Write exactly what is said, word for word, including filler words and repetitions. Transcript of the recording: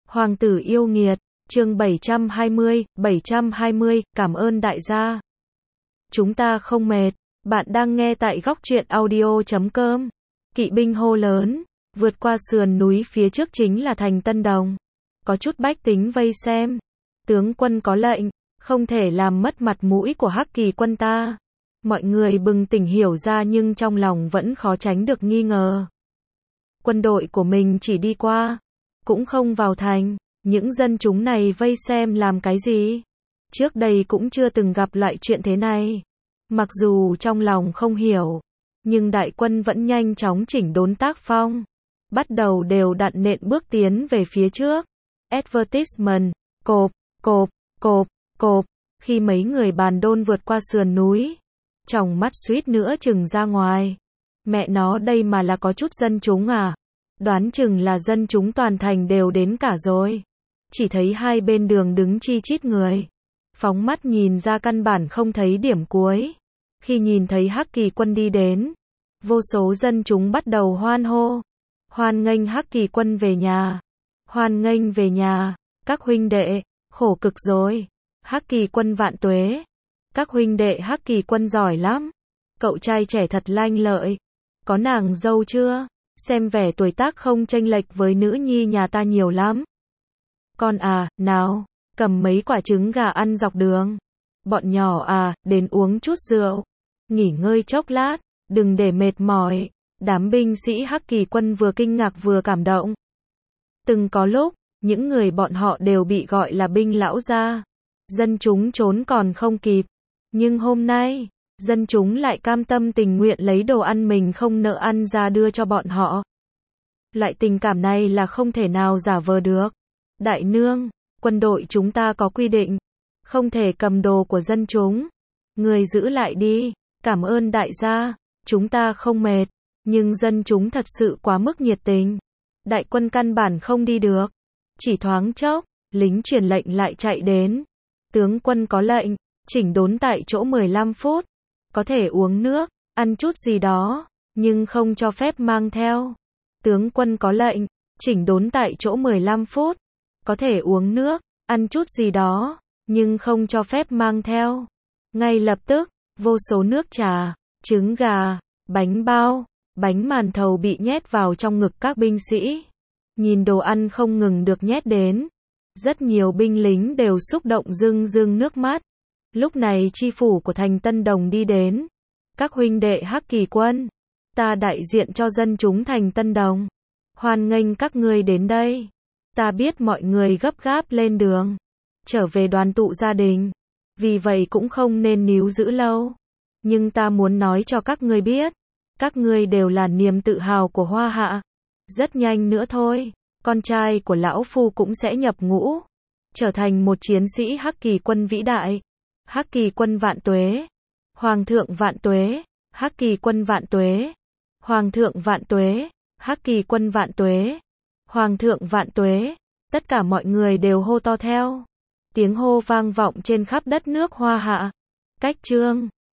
Hoàng tử yêu nghiệt, chương bảy trăm hai mươi, bảy trăm hai mươi, cảm ơn đại gia. Chúng ta không mệt, bạn đang nghe tại góc truyện audio chấm com. Kỵ binh hô lớn, vượt qua sườn núi phía trước chính là thành Tân Đồng. Có chút bách tính vây xem. Tướng quân có lệnh, không thể làm mất mặt mũi của Hắc Kỳ quân ta. Mọi người bừng tỉnh hiểu ra nhưng trong lòng vẫn khó tránh được nghi ngờ. Quân đội của mình chỉ đi qua, cũng không vào thành, những dân chúng này vây xem làm cái gì? Trước đây cũng chưa từng gặp loại chuyện thế này. Mặc dù trong lòng không hiểu, nhưng đại quân vẫn nhanh chóng chỉnh đốn tác phong, bắt đầu đều đặn nện bước tiến về phía trước. Advertisement, cộp, cộp, cộp, cộp, khi mấy người bàn đôn vượt qua sườn núi, tròng mắt suýt nữa chừng ra ngoài. Mẹ nó đây mà là có chút dân chúng à? Đoán chừng là dân chúng toàn thành đều đến cả rồi. Chỉ thấy hai bên đường đứng chi chít người. Phóng mắt nhìn ra căn bản không thấy điểm cuối. Khi nhìn thấy Hắc Kỳ quân đi đến, vô số dân chúng bắt đầu hoan hô. Hoan nghênh Hắc Kỳ quân về nhà. Hoan nghênh về nhà. Các huynh đệ, khổ cực rồi. Hắc Kỳ quân vạn tuế. Các huynh đệ Hắc Kỳ quân giỏi lắm. Cậu trai trẻ thật lanh lợi. Có nàng dâu chưa? Xem vẻ tuổi tác không chênh lệch với nữ nhi nhà ta nhiều lắm. Con à, nào, cầm mấy quả trứng gà ăn dọc đường. Bọn nhỏ à, đến uống chút rượu. Nghỉ ngơi chốc lát, đừng để mệt mỏi. Đám binh sĩ Hắc Kỳ quân vừa kinh ngạc vừa cảm động. Từng có lúc, những người bọn họ đều bị gọi là binh lão gia. Dân chúng trốn còn không kịp. Nhưng hôm nay, dân chúng lại cam tâm tình nguyện lấy đồ ăn mình không nợ ăn ra đưa cho bọn họ. Loại tình cảm này là không thể nào giả vờ được. Đại nương, quân đội chúng ta có quy định, không thể cầm đồ của dân chúng. Người giữ lại đi, cảm ơn đại gia, chúng ta không mệt, nhưng dân chúng thật sự quá mức nhiệt tình. Đại quân căn bản không đi được. Chỉ thoáng chốc, lính truyền lệnh lại chạy đến. Tướng quân có lệnh, chỉnh đốn tại chỗ mười lăm phút. Có thể uống nước, ăn chút gì đó, nhưng không cho phép mang theo. Tướng quân có lệnh, chỉnh đốn tại chỗ mười lăm phút. Có thể uống nước, ăn chút gì đó, nhưng không cho phép mang theo. Ngay lập tức, vô số nước trà, trứng gà, bánh bao, bánh màn thầu bị nhét vào trong ngực các binh sĩ. Nhìn đồ ăn không ngừng được nhét đến. Rất nhiều binh lính đều xúc động rưng rưng nước mắt. Lúc này chi phủ của thành Tân Đồng đi đến. Các huynh đệ Hắc Kỳ quân, ta đại diện cho dân chúng thành Tân Đồng. Hoan nghênh các ngươi đến đây. Ta biết mọi người gấp gáp lên đường, trở về đoàn tụ gia đình. Vì vậy cũng không nên níu giữ lâu. Nhưng ta muốn nói cho các ngươi biết, các ngươi đều là niềm tự hào của Hoa Hạ. Rất nhanh nữa thôi, con trai của lão phu cũng sẽ nhập ngũ, trở thành một chiến sĩ Hắc Kỳ quân vĩ đại. Hắc Kỳ quân vạn tuế. Hoàng thượng vạn tuế. Hắc Kỳ quân vạn tuế. Hoàng thượng vạn tuế. Hắc Kỳ quân vạn tuế. Hoàng thượng vạn tuế. Tất cả mọi người đều hô to theo. Tiếng hô vang vọng trên khắp đất nước Hoa Hạ. Cách chương